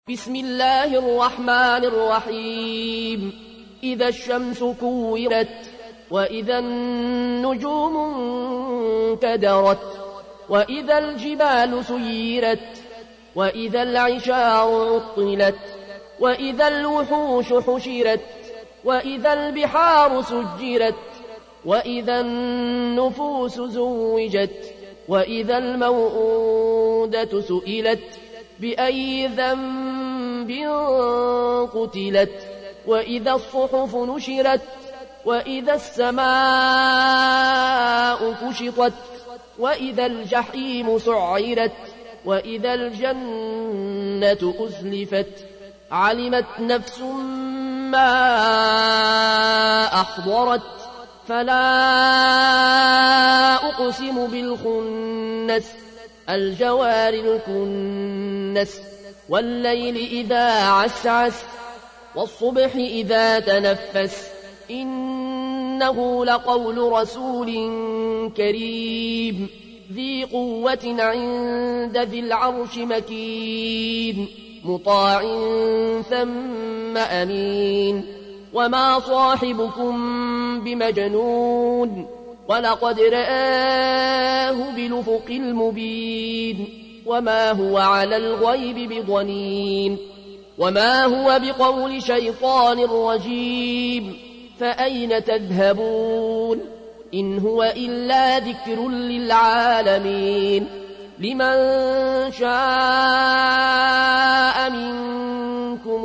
بسم الله الرحمن الرحيم إذا الشمس كورت وإذا النجوم انكدرت وإذا الجبال سيرت وإذا العشار عطلت وإذا الوحوش حشرت وإذا البحار سجرت وإذا النفوس زوجت وإذا الموءودة سئلت بأي ذنب قتلت وإذا الصحف نشرت وإذا السماء كشطت وإذا الجحيم سعرت وإذا الجنة أزلفت علمت نفس ما أحضرت فلا أقسم بالخنس الجوار الكنس والليل إذا عسعس والصبح إذا تنفس إنه لقول رسول كريم ذي قوة عند ذي العرش مكين مطاع ثم أمين وما صاحبكم بمجنون ولقد رآه بالأفق المبين وما هو على الغيب بضنين وما هو بقول شيطان رجيم فأين تذهبون إن هو إلا ذكر للعالمين لمن شاء منكم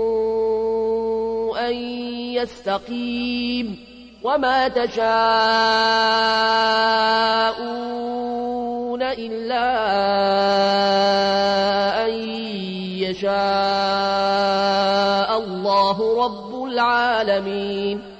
أن يستقيم وما تشاءون إلا أن يشاء الله رب العالمين